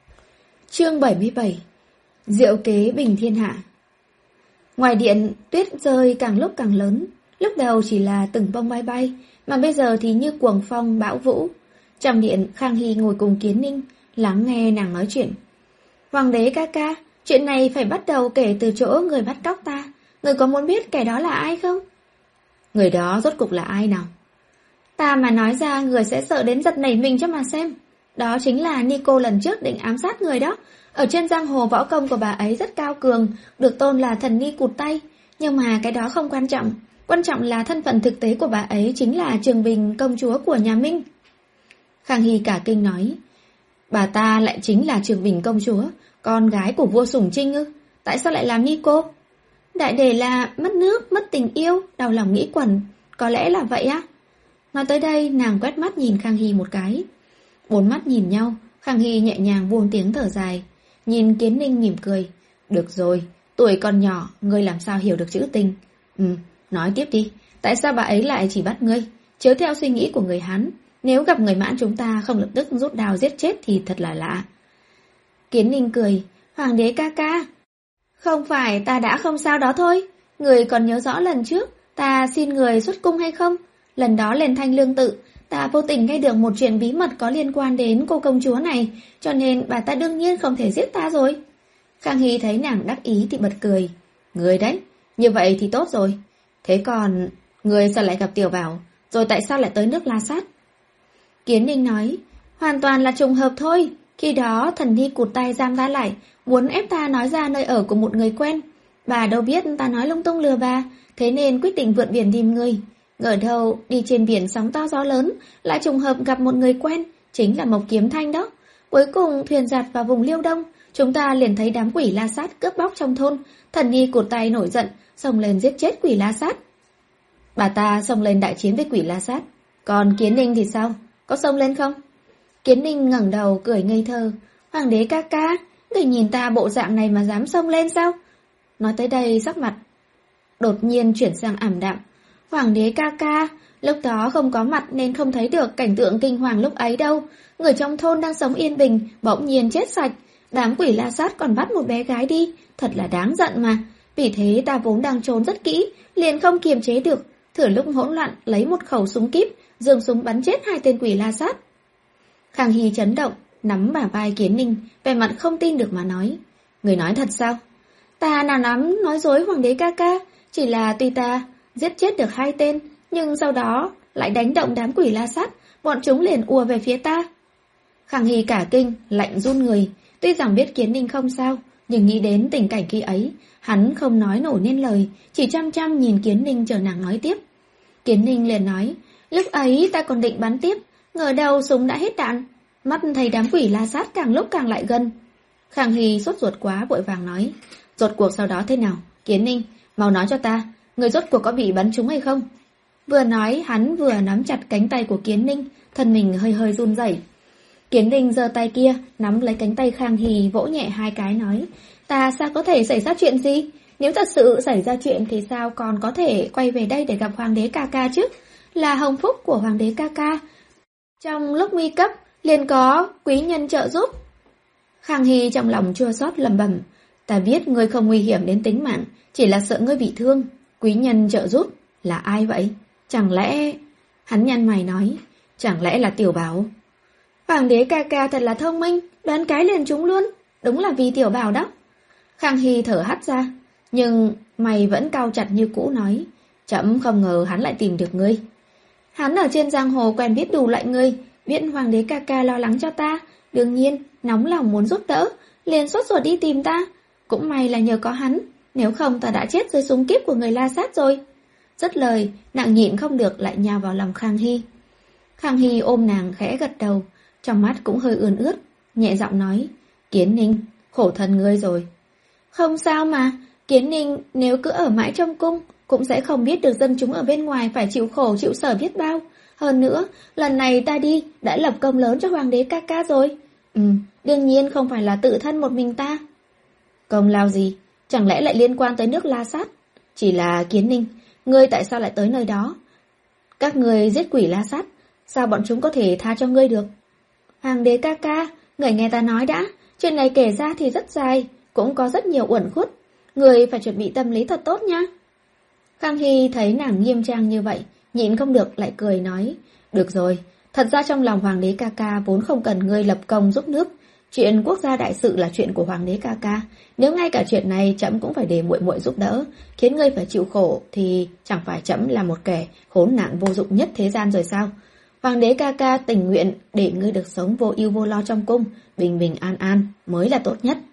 Chương bảy mươi bảy. Diệu kế bình thiên hạ. Ngoài điện, tuyết rơi càng lúc càng lớn, lúc đầu chỉ là từng bông bay bay, mà bây giờ thì như cuồng phong bão vũ. Trong điện, Khang Hy ngồi cùng Kiến Ninh, lắng nghe nàng nói chuyện. Hoàng đế ca ca, chuyện này phải bắt đầu kể từ chỗ người bắt cóc ta. Người có muốn biết kẻ đó là ai không? Người đó rốt cục là ai nào? Ta mà nói ra người sẽ sợ đến giật nảy mình cho mà xem. Đó chính là Nico lần trước định ám sát người đó. Ở trên giang hồ võ công của bà ấy rất cao cường, được tôn là thần ni cụt tay. Nhưng mà cái đó không quan trọng. Quan trọng là thân phận thực tế của bà ấy chính là Trường Bình công chúa của nhà Minh. Khang Hy cả kinh nói, bà ta lại chính là Trường Bình công chúa, con gái của vua Sủng Trinh ư? Tại sao lại làm Nico? Đại để là mất nước, mất tình yêu, đau lòng nghĩ quẩn. Có lẽ là vậy á? Nói tới đây, nàng quét mắt nhìn Khang Hy một cái. Bốn mắt nhìn nhau, Khang Hy nhẹ nhàng buông tiếng thở dài. Nhìn Kiến Ninh mỉm cười. Được rồi, tuổi còn nhỏ, ngươi làm sao hiểu được chữ tình? Ừ, nói tiếp đi. Tại sao bà ấy lại chỉ bắt ngươi? Chiếu theo suy nghĩ của người Hán, nếu gặp người Mãn chúng ta không lập tức rút đao giết chết thì thật là lạ. Kiến Ninh cười. Hoàng đế ca ca, Không phải ta đã không sao đó thôi. Người còn nhớ rõ lần trước ta xin người xuất cung hay không? Lần đó lên Thanh Lương Tự, ta vô tình nghe được một chuyện bí mật có liên quan đến cô công chúa này, cho nên bà ta đương nhiên không thể giết ta rồi. Khang Hy thấy nàng đắc ý thì bật cười. Người đấy, như vậy thì tốt rồi. Thế còn, người sao lại gặp Tiểu Bảo, rồi tại sao lại tới nước La Sát? Kiến Ninh nói, hoàn toàn là trùng hợp thôi. Khi đó thần Ni cụt tay giam ta lại, muốn ép ta nói ra nơi ở của một người quen. Bà đâu biết ta nói lung tung lừa bà, thế nên quyết định vượt biển tìm người. Ngờ đâu đi trên biển sóng to gió lớn, lại trùng hợp gặp một người quen, chính là Mộc Kiếm Thanh đó. Cuối cùng thuyền giặt vào vùng Liêu Đông, chúng ta liền thấy đám quỷ La Sát cướp bóc trong thôn. Thần Ni cụt tay nổi giận, xông lên giết chết quỷ La Sát. Bà ta xông lên đại chiến với quỷ La Sát. Còn Kiến Ninh thì sao? Có xông lên không? Kiến Ninh ngẩng đầu cười ngây thơ. Hoàng đế ca ca, người nhìn ta bộ dạng này mà dám xông lên sao? Nói tới đây sắc mặt đột nhiên chuyển sang ảm đạm. Hoàng đế ca ca, lúc đó không có mặt nên không thấy được cảnh tượng kinh hoàng lúc ấy đâu. Người trong thôn đang sống yên bình, bỗng nhiên chết sạch. Đám quỷ La Sát còn bắt một bé gái đi, thật là đáng giận mà. Vì thế ta vốn đang trốn rất kỹ, liền không kiềm chế được, thử lúc hỗn loạn lấy một khẩu súng kíp, giương súng bắn chết hai tên quỷ La Sát. Khang Hy chấn động, nắm bả vai Kiến Ninh, vẻ mặt không tin được mà nói. Người nói thật sao? Ta nào nắm nói dối Hoàng đế ca ca, chỉ là tuy ta giết chết được hai tên, nhưng sau đó lại đánh động đám quỷ La Sát, bọn chúng liền ùa về phía ta. Khang Hy cả kinh, lạnh run người, tuy rằng biết Kiến Ninh không sao, nhưng nghĩ đến tình cảnh khi ấy, hắn không nói nổi nên lời, chỉ chăm chăm nhìn Kiến Ninh chờ nàng nói tiếp. Kiến Ninh liền nói, lúc ấy ta còn định bắn tiếp, ngờ đâu súng đã hết đạn. Mắt thấy đám quỷ La Sát càng lúc càng lại gần. Khang Hy sốt ruột quá vội vàng nói, rốt cuộc sau đó thế nào? Kiến Ninh, mau nói cho ta, người rốt cuộc có bị bắn trúng hay không? Vừa nói hắn vừa nắm chặt cánh tay của Kiến Ninh, thân mình hơi hơi run rẩy. Kiến Ninh giơ tay kia, nắm lấy cánh tay Khang Hy vỗ nhẹ hai cái nói, ta sao có thể xảy ra chuyện gì? Nếu thật sự xảy ra chuyện thì sao còn có thể quay về đây để gặp Hoàng đế ca ca chứ? Là hồng phúc của Hoàng đế ca ca. Trong lúc nguy cấp, liền có quý nhân trợ giúp. Khang Hy trong lòng chua xót lẩm bẩm, ta biết ngươi không nguy hiểm đến tính mạng, chỉ là sợ ngươi bị thương. Quý nhân trợ giúp là ai vậy? Chẳng lẽ... Hắn nhăn mày nói, chẳng lẽ là Tiểu Bảo? Hoàng đế ca ca thật là thông minh, đoán cái liền trúng luôn, đúng là vì Tiểu Bảo đó. Khang Hy thở hắt ra, nhưng mày vẫn cau chặt như cũ nói, trẫm không ngờ hắn lại tìm được ngươi. Hắn ở trên giang hồ quen biết đủ loại người, biết Hoàng đế ca ca lo lắng cho ta, đương nhiên nóng lòng muốn giúp đỡ, liền sốt ruột đi tìm ta. Cũng may là nhờ có hắn, nếu không ta đã chết dưới súng kíp của người La Sát rồi. Dứt lời, nàng nhịn không được lại nhào vào lòng Khang Hy. Khang Hy ôm nàng khẽ gật đầu, trong mắt cũng hơi ươn ướt, nhẹ giọng nói, Kiến Ninh, khổ thân ngươi rồi. Không sao mà, Kiến Ninh nếu cứ ở mãi trong cung, cũng sẽ không biết được dân chúng ở bên ngoài phải chịu khổ chịu sở biết bao. Hơn nữa, lần này ta đi đã lập công lớn cho Hoàng đế ca ca rồi. Ừ, đương nhiên không phải là tự thân một mình ta. Công lao gì? Chẳng lẽ lại liên quan tới nước La Sát? Chỉ là Kiến Ninh, ngươi tại sao lại tới nơi đó? Các ngươi giết quỷ La Sát, sao bọn chúng có thể tha cho ngươi được? Hoàng đế ca ca, người nghe ta nói đã, chuyện này kể ra thì rất dài, cũng có rất nhiều uẩn khuất. Người phải chuẩn bị tâm lý thật tốt nha. Khang Hy thấy nàng nghiêm trang như vậy, nhịn không được lại cười nói, được rồi, thật ra trong lòng Hoàng đế ca ca vốn không cần ngươi lập công giúp nước. Chuyện quốc gia đại sự là chuyện của Hoàng đế ca ca, nếu ngay cả chuyện này trẫm cũng phải để muội muội giúp đỡ, khiến ngươi phải chịu khổ thì chẳng phải trẫm là một kẻ khốn nạn vô dụng nhất thế gian rồi sao? Hoàng đế ca ca tình nguyện để ngươi được sống vô ưu vô lo trong cung, bình bình an an mới là tốt nhất.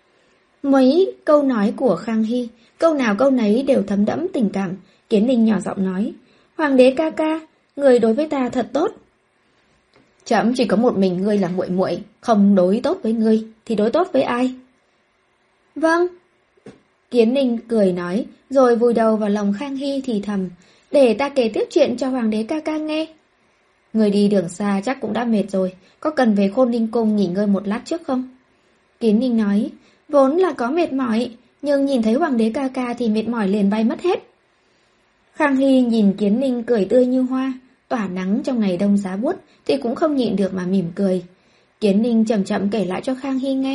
Mấy câu nói của Khang Hy, câu nào câu nấy đều thấm đẫm tình cảm. Kiến Ninh nhỏ giọng nói, Hoàng đế ca ca, người đối với ta thật tốt. Trẫm chỉ có một mình ngươi là muội muội, không đối tốt với ngươi thì đối tốt với ai? Vâng. Kiến Ninh cười nói, rồi vùi đầu vào lòng Khang Hy thì thầm, để ta kể tiếp chuyện cho Hoàng đế ca ca nghe. Người đi đường xa chắc cũng đã mệt rồi, có cần về Khôn Ninh cung nghỉ ngơi một lát trước không? Kiến Ninh nói, vốn là có mệt mỏi, nhưng nhìn thấy Hoàng đế ca ca thì mệt mỏi liền bay mất hết. Khang Hy nhìn Kiến Ninh cười tươi như hoa, tỏa nắng trong ngày đông giá buốt thì cũng không nhịn được mà mỉm cười. Kiến Ninh chậm chậm kể lại cho Khang Hy nghe.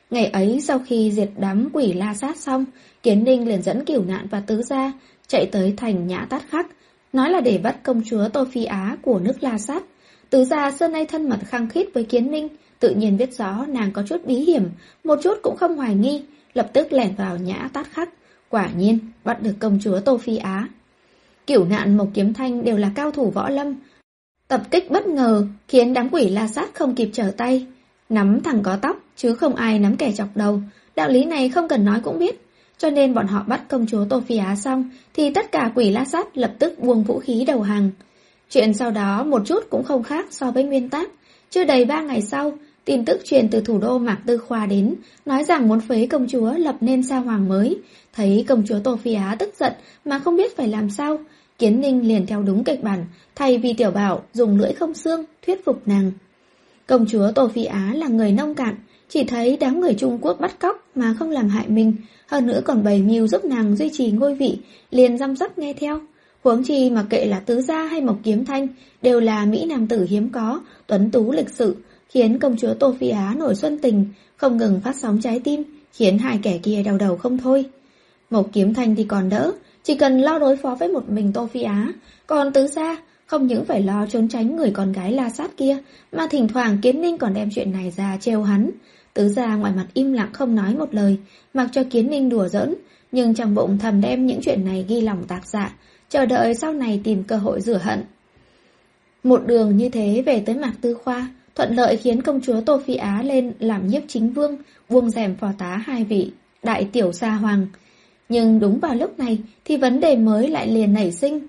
Ngày ấy sau khi diệt đám quỷ La Sát xong, Kiến Ninh liền dẫn Cửu Nạn và Tứ Gia chạy tới thành Nhã Tát Khắc, nói là để bắt công chúa Tô Phi Á của nước La Sát. Tứ Gia xưa nay thân mật khăng khít với Kiến Ninh, tự nhiên biết rõ nàng có chút bí hiểm, một chút cũng không hoài nghi, lập tức lẻn vào Nhã Tát Khắc, quả nhiên bắt được công chúa Tô Phi Á. Cửu Nạn, Mộc Kiếm Thanh đều là cao thủ võ lâm, tập kích bất ngờ khiến đám quỷ La Sát không kịp trở tay, nắm thằng có tóc chứ không ai nắm kẻ chọc đầu, đạo lý này không cần nói cũng biết. Cho nên bọn họ bắt công chúa Tô Phi Á xong thì tất cả quỷ La Sát lập tức buông vũ khí đầu hàng. Chuyện sau đó một chút cũng không khác so với nguyên tác. Chưa đầy ba ngày sau, tin tức truyền từ thủ đô Mạc Tư Khoa đến, nói rằng muốn phế công chúa lập nên sao hoàng mới. Thấy công chúa Tô Phi Á tức giận mà không biết phải làm sao, Kiến Ninh liền theo đúng kịch bản, thay vì Tiểu Bảo dùng lưỡi không xương thuyết phục nàng. Công chúa Tô Phi Á là người nông cạn, chỉ thấy đám người Trung Quốc bắt cóc mà không làm hại mình, hơn nữa còn bày mưu giúp nàng duy trì ngôi vị, liền răm rắp nghe theo. Huống chi mà kệ là Tứ Gia hay Mộc Kiếm Thanh, đều là mỹ nam tử hiếm có, tuấn tú lịch sự, khiến công chúa Tô Phi Á nổi xuân tình, không ngừng phát sóng trái tim, khiến hai kẻ kia đau đầu không thôi. Mộc Kiếm Thanh thì còn đỡ, chỉ cần lo đối phó với một mình Tô Phi Á, còn Tứ Gia không những phải lo trốn tránh người con gái La Sát kia, mà thỉnh thoảng Kiến Ninh còn đem chuyện này ra trêu hắn. Tứ Gia ngoài mặt im lặng không nói một lời, mặc cho Kiến Ninh đùa giỡn, nhưng trong bụng thầm đem những chuyện này ghi lòng tạc dạ, chờ đợi sau này tìm cơ hội rửa hận. Một đường như thế về tới Mạc Tư Khoa, thuận lợi khiến công chúa Tô Phi Á lên làm nhiếp chính vương, buông rèm phò tá hai vị đại tiểu sa hoàng. Nhưng đúng vào lúc này thì vấn đề mới lại liền nảy sinh.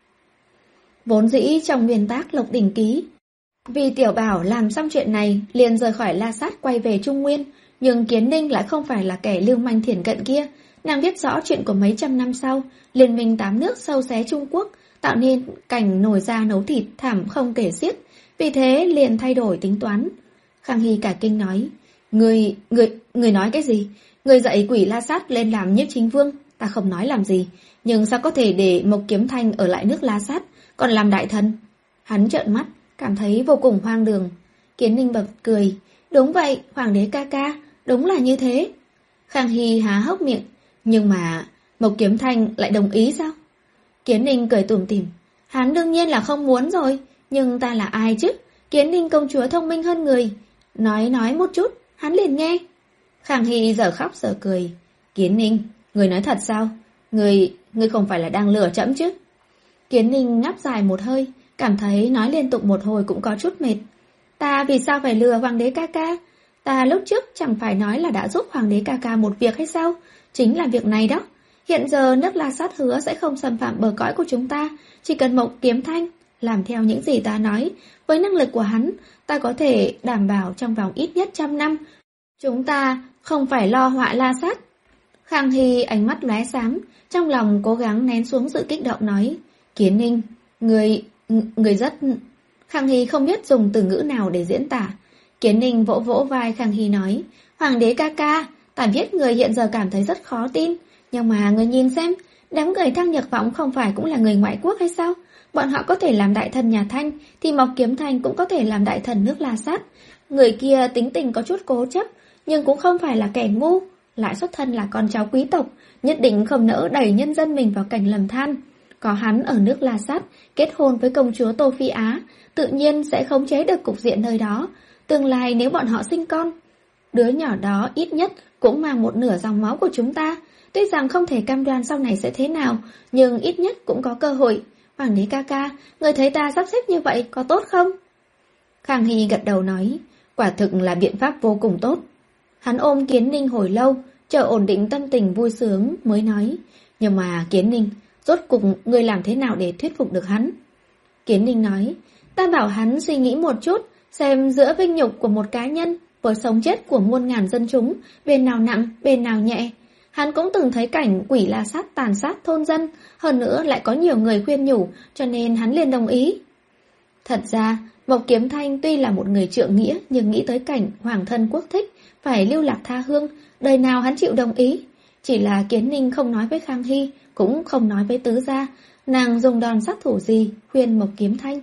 Vốn dĩ trong nguyên tác Lộc Đỉnh Ký, vì Tiểu Bảo làm xong chuyện này liền rời khỏi La Sát quay về Trung Nguyên, nhưng Kiến Ninh lại không phải là kẻ lưu manh thiển cận kia. Nàng biết rõ chuyện của mấy trăm năm sau, liên minh tám nước sâu xé Trung Quốc, tạo nên cảnh nổi da nấu thịt thảm không kể xiết, vì thế liền thay đổi tính toán. Khang Hy cả kinh nói, Người, người, người nói cái gì? Người dạy quỷ La Sát lên làm nhiếp chính vương, ta không nói làm gì, nhưng sao có thể để Mộc Kiếm Thanh ở lại nước La Sát, còn làm đại thần? Hắn trợn mắt, cảm thấy vô cùng hoang đường. Kiến Ninh bật cười, đúng vậy, hoàng đế ca ca, đúng là như thế. Khang Hy há hốc miệng, nhưng mà Mộc Kiếm Thanh lại đồng ý sao? Kiến Ninh cười tủm tỉm, hắn đương nhiên là không muốn rồi, nhưng ta là ai chứ? Kiến Ninh công chúa thông minh hơn người, nói nói một chút, hắn liền nghe. Khang Hy giờ khóc giờ cười, Kiến Ninh, người nói thật sao? Người, người không phải là đang lừa trẫm chứ? Kiến Ninh ngáp dài một hơi, cảm thấy nói liên tục một hồi cũng có chút mệt. Ta vì sao phải lừa hoàng đế ca ca? Ta lúc trước chẳng phải nói là đã giúp hoàng đế ca ca một việc hay sao? Chính là việc này đó. Hiện giờ nước La Sát hứa sẽ không xâm phạm bờ cõi của chúng ta, chỉ cần Mộc Kiếm Thanh làm theo những gì ta nói. Với năng lực của hắn, ta có thể đảm bảo trong vòng ít nhất trăm năm, chúng ta không phải lo họa La Sát. Khang Hy ánh mắt lóe sáng, trong lòng cố gắng nén xuống sự kích động nói, Kiến Ninh, người, người rất... Khang Hy không biết dùng từ ngữ nào để diễn tả. Kiến Ninh vỗ vỗ vai Khang Hy nói, hoàng đế ca ca, ta biết người hiện giờ cảm thấy rất khó tin, nhưng mà người nhìn xem, đám người Thăng Nhược Võng không phải cũng là người ngoại quốc hay sao? Bọn họ có thể làm đại thần nhà Thanh, thì Mộc Kiếm Thanh cũng có thể làm đại thần nước La Sát. Người kia tính tình có chút cố chấp, nhưng cũng không phải là kẻ ngu, lại xuất thân là con cháu quý tộc, nhất định không nỡ đẩy nhân dân mình vào cảnh lầm than. Có hắn ở nước La Sát, kết hôn với công chúa Tô Phi Á, tự nhiên sẽ khống chế được cục diện nơi đó. Tương lai nếu bọn họ sinh con, đứa nhỏ đó ít nhất cũng mang một nửa dòng máu của chúng ta. Tuy rằng không thể cam đoan sau này sẽ thế nào, nhưng ít nhất cũng có cơ hội. Hoàng đế ca ca, người thấy ta sắp xếp như vậy có tốt không? Khang Hy gật đầu nói, quả thực là biện pháp vô cùng tốt. Hắn ôm Kiến Ninh hồi lâu, chờ ổn định tâm tình vui sướng mới nói, nhưng mà Kiến Ninh, rốt cuộc ngươi làm thế nào để thuyết phục được hắn? Kiến Ninh nói, ta bảo hắn suy nghĩ một chút, xem giữa vinh nhục của một cá nhân với sống chết của muôn ngàn dân chúng, bên nào nặng, bên nào nhẹ. Hắn cũng từng thấy cảnh quỷ La Sát tàn sát thôn dân, hơn nữa lại có nhiều người khuyên nhủ, cho nên hắn liền đồng ý. Thật ra, Mộc Kiếm Thanh tuy là một người trượng nghĩa, nhưng nghĩ tới cảnh hoàng thân quốc thích, phải lưu lạc tha hương, đời nào hắn chịu đồng ý. Chỉ là Kiến Ninh không nói với Khang Hy, cũng không nói với Tứ Gia, nàng dùng đòn sát thủ gì khuyên Mộc Kiếm Thanh.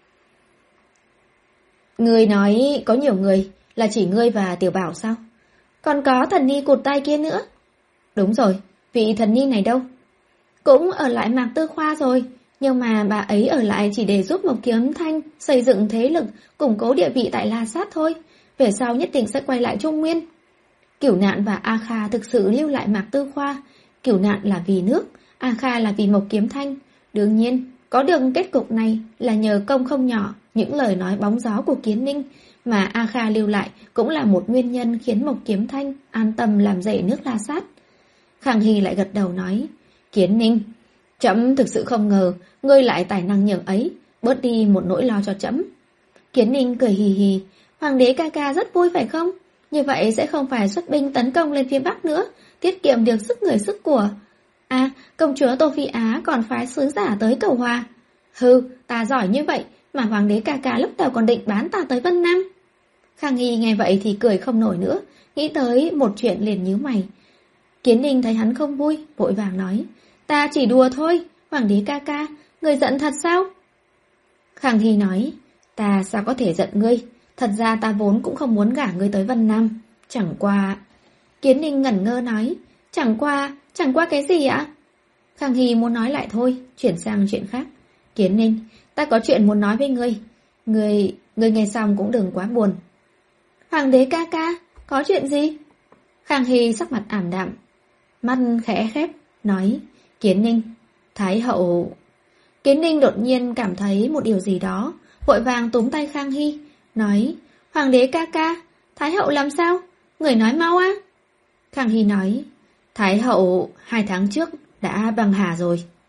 Người nói có nhiều người, là chỉ ngươi và Tiểu Bảo sao? Còn có thần ni cụt tay kia nữa. Đúng rồi, vị thần ni này đâu? Cũng ở lại Mạc Tư Khoa rồi, nhưng mà bà ấy ở lại chỉ để giúp Mộc Kiếm Thanh xây dựng thế lực, củng cố địa vị tại La Sát thôi. Về sau nhất định sẽ quay lại Trung Nguyên. Cửu Nạn và A Kha thực sự lưu lại Mạc Tư Khoa. Cửu Nạn là vì nước, A Kha là vì Mộc Kiếm Thanh. Đương nhiên, có được kết cục này là nhờ công không nhỏ những lời nói bóng gió của Kiến Ninh, mà A Kha lưu lại cũng là một nguyên nhân khiến Mộc Kiếm Thanh an tâm làm dậy nước La Sát. Khang Hy lại gật đầu nói, Kiến Ninh, trẫm thực sự không ngờ ngươi lại tài năng nhường ấy, bớt đi một nỗi lo cho trẫm. Kiến Ninh cười hì hì, Hoàng đế ca ca rất vui phải không? Như vậy sẽ không phải xuất binh tấn công lên phía Bắc nữa, tiết kiệm được sức người sức của. À, công chúa Tô Phi Á còn phái sứ giả tới cầu hòa. Hừ, ta giỏi như vậy mà Hoàng đế ca ca lúc đầu còn định bán ta tới Vân Nam. Khang Hy nghe vậy thì cười không nổi nữa, nghĩ tới một chuyện liền nhíu mày. Kiến Ninh thấy hắn không vui, vội vàng nói, ta chỉ đùa thôi, Hoàng đế ca ca, người giận thật sao? Khang Hy nói, ta sao có thể giận ngươi, thật ra ta vốn cũng không muốn gả ngươi tới Vân Nam, chẳng qua... Kiến Ninh ngẩn ngơ nói, chẳng qua, chẳng qua cái gì ạ? Khang Hy muốn nói lại thôi, chuyển sang chuyện khác. Kiến Ninh, ta có chuyện muốn nói với ngươi, ngươi, ngươi nghe xong cũng đừng quá buồn. Hoàng đế ca ca, có chuyện gì? Khang Hy sắc mặt ảm đạm, mắt khẽ khép, nói, Kiến Ninh, Thái hậu... Kiến Ninh đột nhiên cảm thấy một điều gì đó, vội vàng túm tay Khang Hy, nói, Hoàng đế ca ca, Thái hậu làm sao? Người nói mau á. Khang Hy nói, Thái hậu hai tháng trước đã băng hà rồi.